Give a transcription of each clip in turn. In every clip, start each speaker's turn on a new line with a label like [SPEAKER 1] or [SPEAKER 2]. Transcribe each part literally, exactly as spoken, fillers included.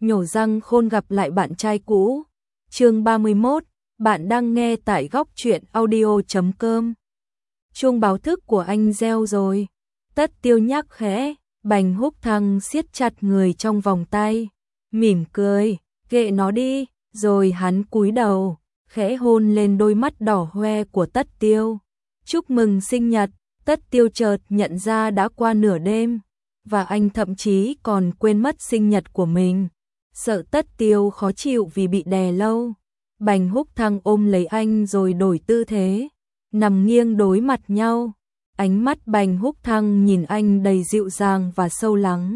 [SPEAKER 1] nhổ răng khôn gặp lại bạn trai cũ. Chương ba mươi mốt, bạn đang nghe tại góc truyện audio chấm com. Chuông báo thức của anh reo rồi. Tất Tiêu nhắc khẽ, Bành Húc Thăng siết chặt người trong vòng tay, mỉm cười, kệ nó đi, rồi hắn cúi đầu, khẽ hôn lên đôi mắt đỏ hoe của Tất Tiêu. Chúc mừng sinh nhật. Tất Tiêu chợt nhận ra đã qua nửa đêm, và anh thậm chí còn quên mất sinh nhật của mình. Sợ Tất Tiêu khó chịu vì bị đè lâu, Bành Húc Thăng ôm lấy anh rồi đổi tư thế, nằm nghiêng đối mặt nhau. Ánh mắt Bành Húc Thăng nhìn anh đầy dịu dàng và sâu lắng.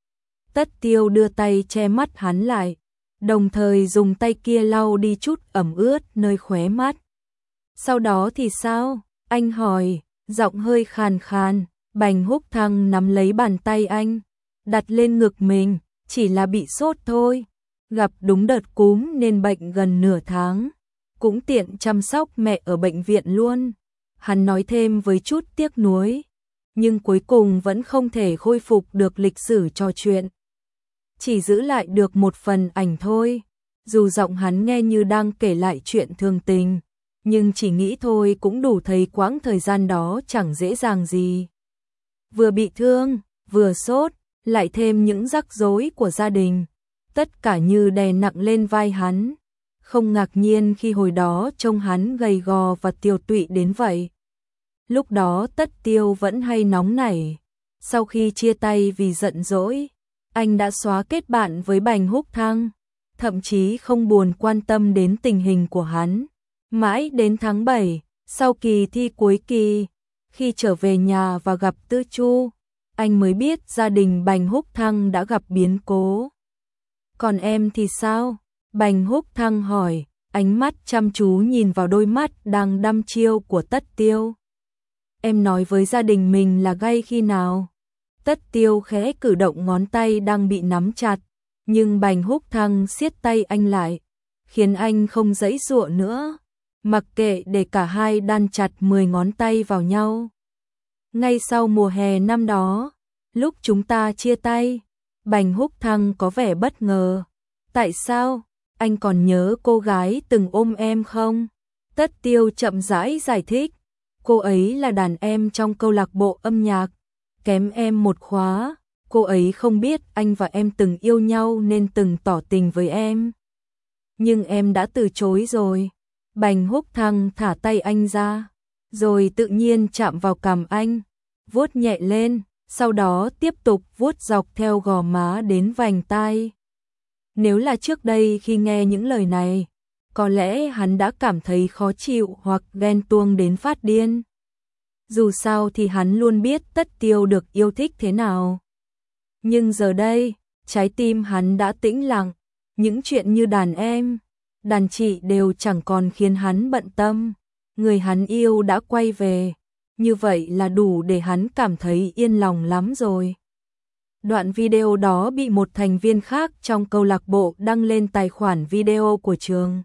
[SPEAKER 1] Tất Tiêu đưa tay che mắt hắn lại, đồng thời dùng tay kia lau đi chút ẩm ướt nơi khóe mắt. Sau đó thì sao? Anh hỏi, giọng hơi khàn khàn. Bành Húc Thăng nắm lấy bàn tay anh, đặt lên ngực mình, chỉ là bị sốt thôi. Gặp đúng đợt cúm nên bệnh gần nửa tháng, cũng tiện chăm sóc mẹ ở bệnh viện luôn. Hắn nói thêm với chút tiếc nuối, nhưng cuối cùng vẫn không thể khôi phục được lịch sử trò chuyện. Chỉ giữ lại được một phần ảnh thôi. Dù giọng hắn nghe như đang kể lại chuyện thường tình, nhưng chỉ nghĩ thôi cũng đủ thấy quãng thời gian đó chẳng dễ dàng gì. Vừa bị thương, vừa sốt, lại thêm những rắc rối của gia đình, tất cả như đè nặng lên vai hắn. Không ngạc nhiên khi hồi đó trông hắn gầy gò và tiều tụy đến vậy. Lúc đó Tất Tiêu vẫn hay nóng nảy. Sau khi chia tay vì giận dỗi, anh đã xóa kết bạn với Bành Húc Thăng, thậm chí không buồn quan tâm đến tình hình của hắn. Mãi đến tháng bảy, sau kỳ thi cuối kỳ, khi trở về nhà và gặp Tư Chu, anh mới biết gia đình Bành Húc Thăng đã gặp biến cố. Còn em thì sao? Bành Húc Thăng hỏi, ánh mắt chăm chú nhìn vào đôi mắt đang đăm chiêu của Tất Tiêu. Em nói với gia đình mình là gay khi nào? Tất Tiêu khẽ cử động ngón tay đang bị nắm chặt, nhưng Bành Húc Thăng siết tay anh lại, khiến anh không giãy giụa nữa, mặc kệ để cả hai đan chặt mười ngón tay vào nhau. Ngay sau mùa hè năm đó, lúc chúng ta chia tay, Bành Húc Thăng có vẻ bất ngờ. Tại sao? Anh còn nhớ cô gái từng ôm em không? Tất Tiêu chậm rãi giải thích, cô ấy là đàn em trong câu lạc bộ âm nhạc, kém em một khóa. Cô ấy không biết anh và em từng yêu nhau nên từng tỏ tình với em. Nhưng em đã từ chối rồi. Bành Húc Thăng thả tay anh ra, rồi tự nhiên chạm vào cằm anh, vuốt nhẹ lên, sau đó tiếp tục vuốt dọc theo gò má đến vành tai. Nếu là trước đây khi nghe những lời này, có lẽ hắn đã cảm thấy khó chịu hoặc ghen tuông đến phát điên. Dù sao thì hắn luôn biết Tất Tiêu được yêu thích thế nào. Nhưng giờ đây, trái tim hắn đã tĩnh lặng, những chuyện như đàn em, đàn chị đều chẳng còn khiến hắn bận tâm. Người hắn yêu đã quay về, như vậy là đủ để hắn cảm thấy yên lòng lắm rồi. Đoạn video đó bị một thành viên khác trong câu lạc bộ đăng lên tài khoản video của trường.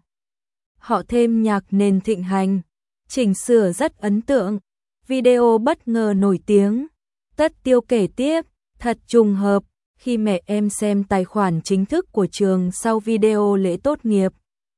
[SPEAKER 1] Họ thêm nhạc nền thịnh hành, chỉnh sửa rất ấn tượng. Video bất ngờ nổi tiếng. Tất Tiêu kể tiếp, thật trùng hợp, khi mẹ em xem tài khoản chính thức của trường sau video lễ tốt nghiệp,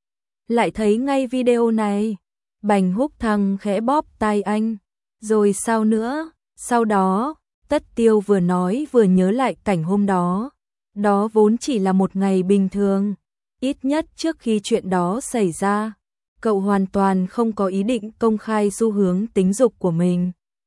[SPEAKER 1] lại thấy ngay video này. Bành Húc Thăng khẽ bóp tai anh. Rồi sao nữa? Sau đó, Tất Tiêu vừa nói vừa nhớ lại cảnh hôm đó. Đó vốn chỉ là một ngày bình thường. Ít nhất trước khi chuyện đó xảy ra, cậu hoàn toàn không có ý định công khai xu hướng tính dục của mình.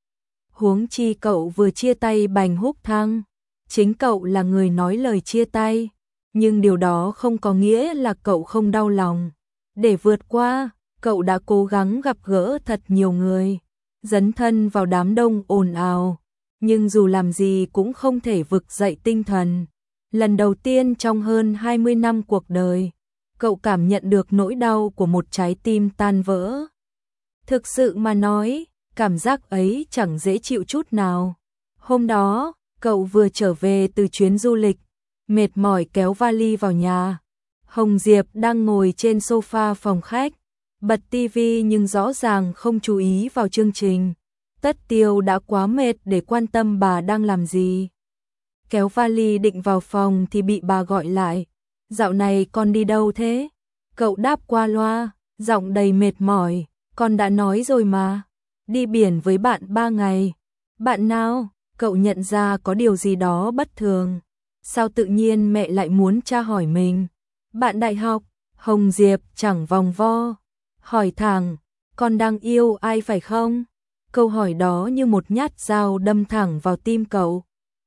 [SPEAKER 1] Huống chi cậu vừa chia tay Bành Húc Thăng, chính cậu là người nói lời chia tay, nhưng điều đó không có nghĩa là cậu không đau lòng. Để vượt qua, cậu đã cố gắng gặp gỡ thật nhiều người, dấn thân vào đám đông ồn ào, nhưng dù làm gì cũng không thể vực dậy tinh thần. Lần đầu tiên trong hơn hai mươi năm cuộc đời, cậu cảm nhận được nỗi đau của một trái tim tan vỡ. Thực sự mà nói, cảm giác ấy chẳng dễ chịu chút nào. Hôm đó, cậu vừa trở về từ chuyến du lịch, mệt mỏi kéo vali vào nhà. Hồng Diệp đang ngồi trên sofa phòng khách, bật tivi nhưng rõ ràng không chú ý vào chương trình. Tất Tiêu đã quá mệt để quan tâm bà đang làm gì. Kéo vali định vào phòng thì bị bà gọi lại. dạo này con đi đâu thế? Cậu đáp qua loa, giọng đầy mệt mỏi, con đã nói rồi mà, đi biển với bạn ba ngày. Bạn nào? Cậu nhận ra có điều gì đó bất thường. Sao tự nhiên mẹ lại muốn tra hỏi mình? Bạn đại học. Hồng Diệp chẳng vòng vo, hỏi thẳng, con đang yêu ai phải không? Câu hỏi đó như một nhát dao đâm thẳng vào tim cậu.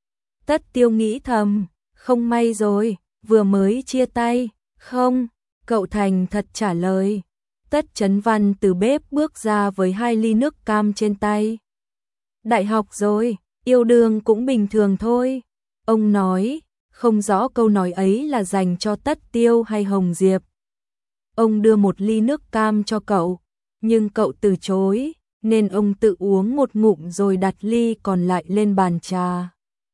[SPEAKER 1] Tất Tiêu nghĩ thầm, không may rồi, vừa mới chia tay. Không, cậu thành thật trả lời. Tất Chấn Văn từ bếp bước ra với hai ly nước cam trên tay. Đại học rồi, yêu đương cũng bình thường thôi. Ông nói, không rõ câu nói ấy là dành cho Tất Tiêu hay Hồng Diệp. Ông đưa một ly nước cam cho cậu, nhưng cậu từ chối, nên ông tự uống một ngụm rồi đặt ly còn lại lên bàn trà.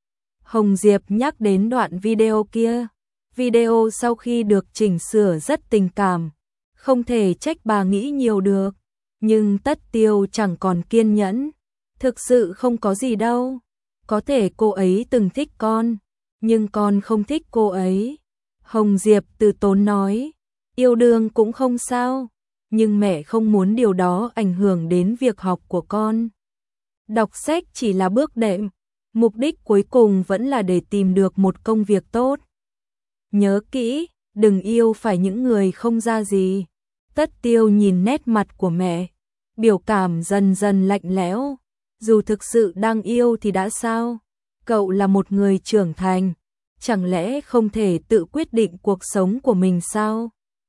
[SPEAKER 1] Hồng Diệp nhắc đến đoạn video kia. Video sau khi được chỉnh sửa rất tình cảm, không thể trách bà nghĩ nhiều được. Nhưng Tất Tiêu chẳng còn kiên nhẫn. Thực sự không có gì đâu. Có thể cô ấy từng thích con, nhưng con không thích cô ấy. Hồng Diệp từ tốn nói, yêu đương cũng không sao, nhưng mẹ không muốn điều đó ảnh hưởng đến việc học của con. Đọc sách chỉ là bước đệm, mục đích cuối cùng vẫn là để tìm được một công việc tốt. Nhớ kỹ, đừng yêu phải những người không ra gì. Tất Tiêu nhìn nét mặt của mẹ, biểu cảm dần dần lạnh lẽo. Dù thực sự đang yêu thì đã sao? Cậu là một người trưởng thành, chẳng lẽ không thể tự quyết định cuộc sống của mình sao?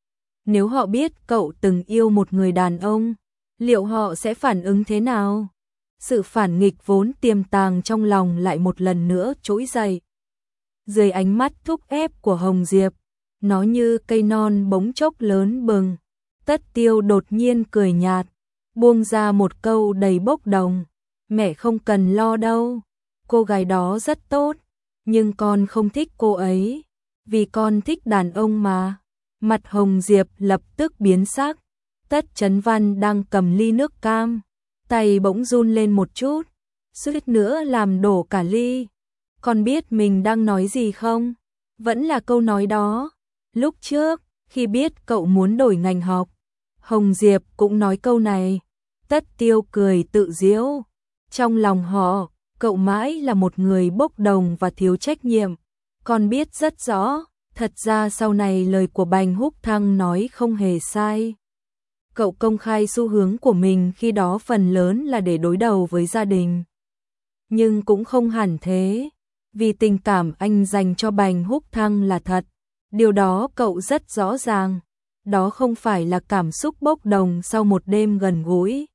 [SPEAKER 1] Nếu họ biết cậu từng yêu một người đàn ông, liệu họ sẽ phản ứng thế nào? Sự phản nghịch vốn tiềm tàng trong lòng lại một lần nữa trỗi dậy. Dưới ánh mắt thúc ép của Hồng Diệp, nó như cây non bỗng chốc lớn bừng. Tất Tiêu đột nhiên cười nhạt, buông ra một câu đầy bốc đồng. Mẹ không cần lo đâu, cô gái đó rất tốt, nhưng con không thích cô ấy, vì con thích đàn ông mà. Mặt Hồng Diệp lập tức biến sắc. Tất Chấn Văn đang cầm ly nước cam, tay bỗng run lên một chút, suýt nữa làm đổ cả ly. Con biết mình đang nói gì không? Vẫn là câu nói đó. Lúc trước, khi biết cậu muốn đổi ngành học, Hồng Diệp cũng nói câu này. Tất Tiêu cười tự giễu. Trong lòng họ, cậu mãi là một người bốc đồng và thiếu trách nhiệm. Con biết rất rõ, thật ra sau này lời của Bành Húc Thăng nói không hề sai. Cậu công khai xu hướng của mình khi đó phần lớn là để đối đầu với gia đình. Nhưng cũng không hẳn thế, vì tình cảm anh dành cho Bành Húc Thăng là thật. Điều đó cậu rất rõ ràng, đó không phải là cảm xúc bốc đồng sau một đêm gần gũi.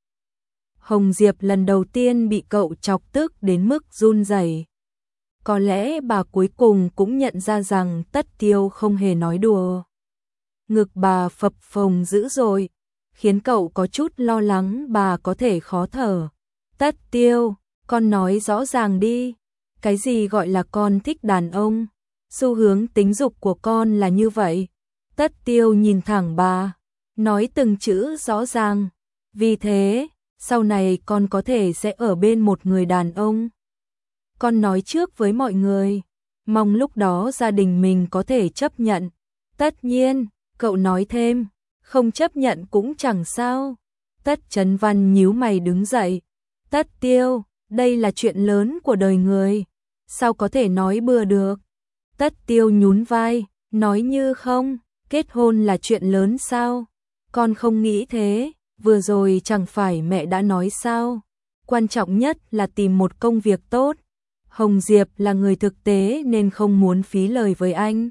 [SPEAKER 1] Hồng Diệp lần đầu tiên bị cậu chọc tức đến mức run rẩy. Có lẽ bà cuối cùng cũng nhận ra rằng Tất Tiêu không hề nói đùa. Ngực bà phập phồng dữ dội, khiến cậu có chút lo lắng bà có thể khó thở. Tất Tiêu, con nói rõ ràng đi, cái gì gọi là con thích đàn ông? Xu hướng tính dục của con là như vậy. Tất Tiêu nhìn thẳng bà, nói từng chữ rõ ràng. Vì thế, sau này con có thể sẽ ở bên một người đàn ông. Con nói trước với mọi người, mong lúc đó gia đình mình có thể chấp nhận. Tất nhiên, cậu nói thêm, không chấp nhận cũng chẳng sao. Tất Chấn Văn nhíu mày đứng dậy. Tất Tiêu, đây là chuyện lớn của đời người, sao có thể nói bừa được? Tất Tiêu nhún vai, nói như không, kết hôn là chuyện lớn sao? Con không nghĩ thế, vừa rồi chẳng phải mẹ đã nói sao? Quan trọng nhất là tìm một công việc tốt. Hồng Diệp là người thực tế nên không muốn phí lời với anh.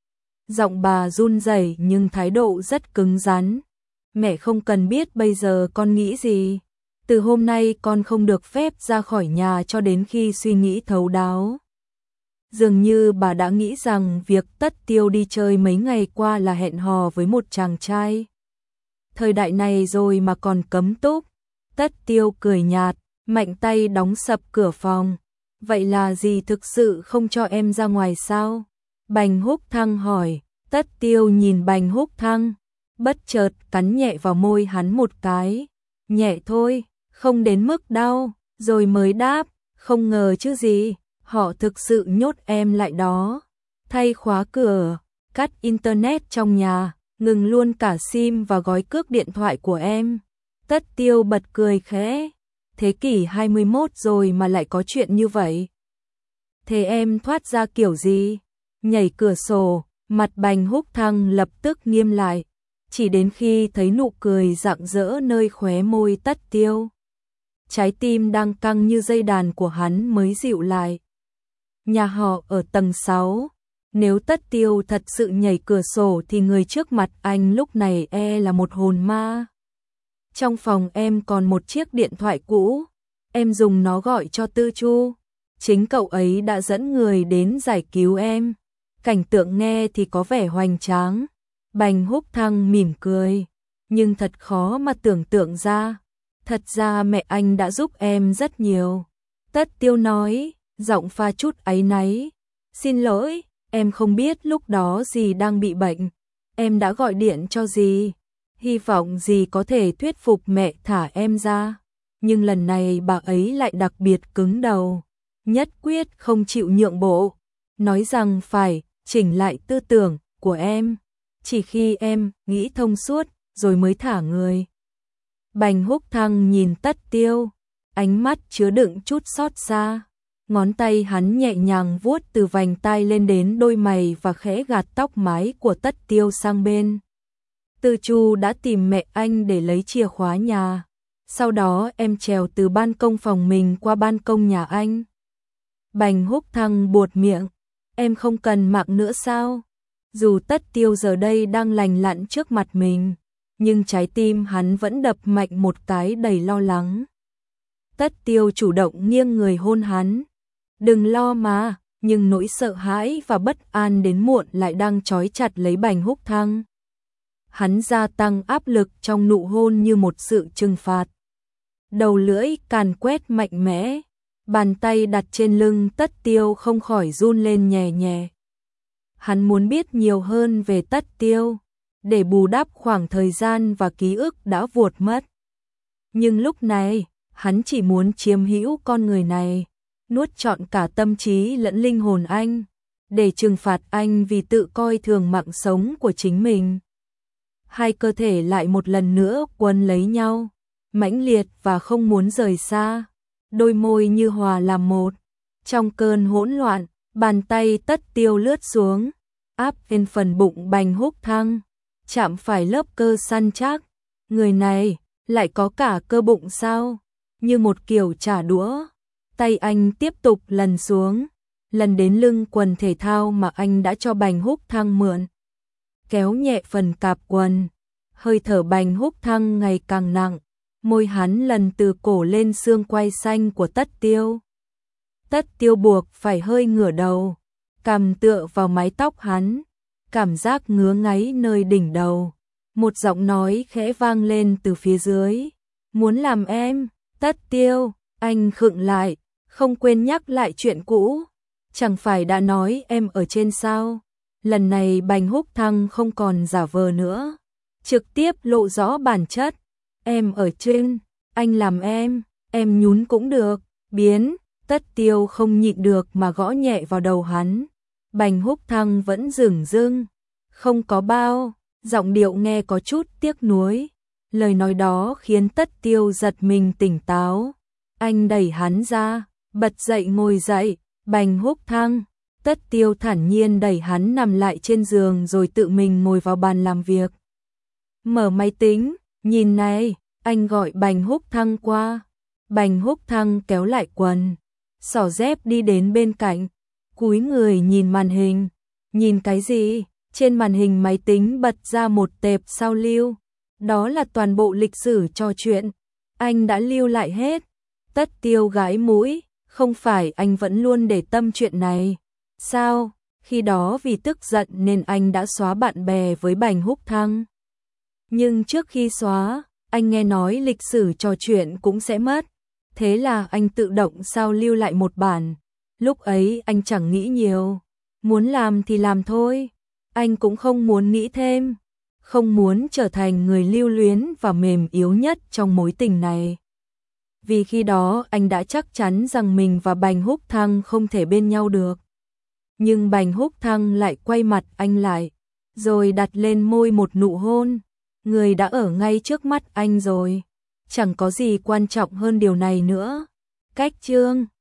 [SPEAKER 1] Giọng bà run rẩy nhưng thái độ rất cứng rắn. Mẹ không cần biết bây giờ con nghĩ gì. Từ hôm nay con không được phép ra khỏi nhà cho đến khi suy nghĩ thấu đáo. Dường như bà đã nghĩ rằng việc Tất Tiêu đi chơi mấy ngày qua là hẹn hò với một chàng trai. Thời đại này rồi mà còn cấm túc. Tất Tiêu cười nhạt, mạnh tay đóng sập cửa phòng. Vậy là gì thực sự không cho em ra ngoài sao? Bành Húc Thăng hỏi. Tất Tiêu nhìn Bành Húc Thăng, bất chợt cắn nhẹ vào môi hắn một cái. Nhẹ thôi, không đến mức đau, rồi mới đáp, không ngờ chứ gì, họ thực sự nhốt em lại đó. Thay khóa cửa, cắt internet trong nhà, ngừng luôn cả sim và gói cước điện thoại của em. Tất Tiêu bật cười khẽ. Thế kỷ hai mươi mốt rồi mà lại có chuyện như vậy. Thế em thoát ra kiểu gì? Nhảy cửa sổ, mặt Bành Húc Thăng lập tức nghiêm lại. Chỉ đến khi thấy nụ cười rạng rỡ nơi khóe môi Tất Tiêu, trái tim đang căng như dây đàn của hắn mới dịu lại. Nhà họ ở tầng sáu. Nếu Tất Tiêu thật sự nhảy cửa sổ thì người trước mặt anh lúc này e là một hồn ma. Trong phòng em còn một chiếc điện thoại cũ, em dùng nó gọi cho Tư Chu. Chính cậu ấy đã dẫn người đến giải cứu em. Cảnh tượng nghe thì có vẻ hoành tráng. Bành Húc Thăng mỉm cười, nhưng thật khó mà tưởng tượng ra. Thật ra mẹ anh đã giúp em rất nhiều. Tất Tiêu nói, giọng pha chút áy náy. Xin lỗi, em không biết lúc đó dì đang bị bệnh. Em đã gọi điện cho dì, hy vọng dì có thể thuyết phục mẹ thả em ra. Nhưng lần này bà ấy lại đặc biệt cứng đầu, nhất quyết không chịu nhượng bộ, nói rằng phải chỉnh lại tư tưởng của em, chỉ khi em nghĩ thông suốt rồi mới thả người. Bành Húc Thăng nhìn Tất Tiêu, ánh mắt chứa đựng chút xót xa. Ngón tay hắn nhẹ nhàng vuốt từ vành tai lên đến đôi mày và khẽ gạt tóc mái của Tất Tiêu sang bên. Tư Chu đã tìm mẹ anh để lấy chìa khóa nhà. Sau đó em trèo từ ban công phòng mình qua ban công nhà anh. Bành Húc Thăng buột miệng. Em không cần mạng nữa sao? Dù Tất Tiêu giờ đây đang lành lặn trước mặt mình, nhưng trái tim hắn vẫn đập mạnh một cái đầy lo lắng. Tất Tiêu chủ động nghiêng người hôn hắn. Đừng lo mà, nhưng nỗi sợ hãi và bất an đến muộn lại đang trói chặt lấy Bành Húc Thăng. Hắn gia tăng áp lực trong nụ hôn như một sự trừng phạt. Đầu lưỡi càn quét mạnh mẽ, bàn tay đặt trên lưng Tất Tiêu không khỏi run lên nhẹ nhẹ. Hắn muốn biết nhiều hơn về Tất Tiêu, để bù đắp khoảng thời gian và ký ức đã vuột mất. Nhưng lúc này, hắn chỉ muốn chiếm hữu con người này, nuốt trọn cả tâm trí lẫn linh hồn anh, để trừng phạt anh vì tự coi thường mạng sống của chính mình. Hai cơ thể lại một lần nữa quấn lấy nhau, mãnh liệt và không muốn rời xa, đôi môi như hòa làm một. Trong cơn hỗn loạn, bàn tay Tất Tiêu lướt xuống, áp lên phần bụng Bành Húc Thăng, chạm phải lớp cơ săn chắc. Người này lại có cả cơ bụng sao? Như một kiểu trả đũa. Tay anh tiếp tục lần xuống, lần đến lưng quần thể thao mà anh đã cho Bành Húc Thăng mượn. Kéo nhẹ phần cạp quần, hơi thở Bành Húc Thăng ngày càng nặng, môi hắn lần từ cổ lên xương quai xanh của Tất Tiêu. Tất Tiêu buộc phải hơi ngửa đầu, cằm tựa vào mái tóc hắn, cảm giác ngứa ngáy nơi đỉnh đầu. Một giọng nói khẽ vang lên từ phía dưới. Muốn làm em? Tất Tiêu, anh khựng lại, không quên nhắc lại chuyện cũ. Chẳng phải đã nói em ở trên sao? Lần này Bành Húc Thăng không còn giả vờ nữa, trực tiếp lộ rõ bản chất. Em ở trên, anh làm em, em nhún cũng được, biến. Tất Tiêu không nhịn được mà gõ nhẹ vào đầu hắn. Bành Húc Thăng vẫn dửng dưng, không có bao, giọng điệu nghe có chút tiếc nuối. Lời nói đó khiến Tất Tiêu giật mình tỉnh táo. Anh đẩy hắn ra, bật dậy ngồi dậy. Bành Húc Thăng. Tất Tiêu thản nhiên đẩy hắn nằm lại trên giường rồi tự mình ngồi vào bàn làm việc. Mở máy tính, nhìn này, anh gọi Bành Húc Thăng qua. Bành Húc Thăng kéo lại quần, xỏ dép đi đến bên cạnh, cúi người nhìn màn hình. Nhìn cái gì? Trên màn hình máy tính bật ra một tệp sao lưu. Đó là toàn bộ lịch sử trò chuyện. Anh đã lưu lại hết. Tất Tiêu gãi mũi, không phải anh vẫn luôn để tâm chuyện này. Sao? Khi đó vì tức giận nên anh đã xóa bạn bè với Bành Húc Thăng. Nhưng trước khi xóa, anh nghe nói lịch sử trò chuyện cũng sẽ mất. Thế là anh tự động sao lưu lại một bản. Lúc ấy anh chẳng nghĩ nhiều. Muốn làm thì làm thôi. Anh cũng không muốn nghĩ thêm. Không muốn trở thành người lưu luyến và mềm yếu nhất trong mối tình này. Vì khi đó anh đã chắc chắn rằng mình và Bành Húc Thăng không thể bên nhau được. Nhưng Bành Húc Thăng lại quay mặt anh lại, rồi đặt lên môi một nụ hôn. Người đã ở ngay trước mắt anh rồi, chẳng có gì quan trọng hơn điều này nữa. Cách chương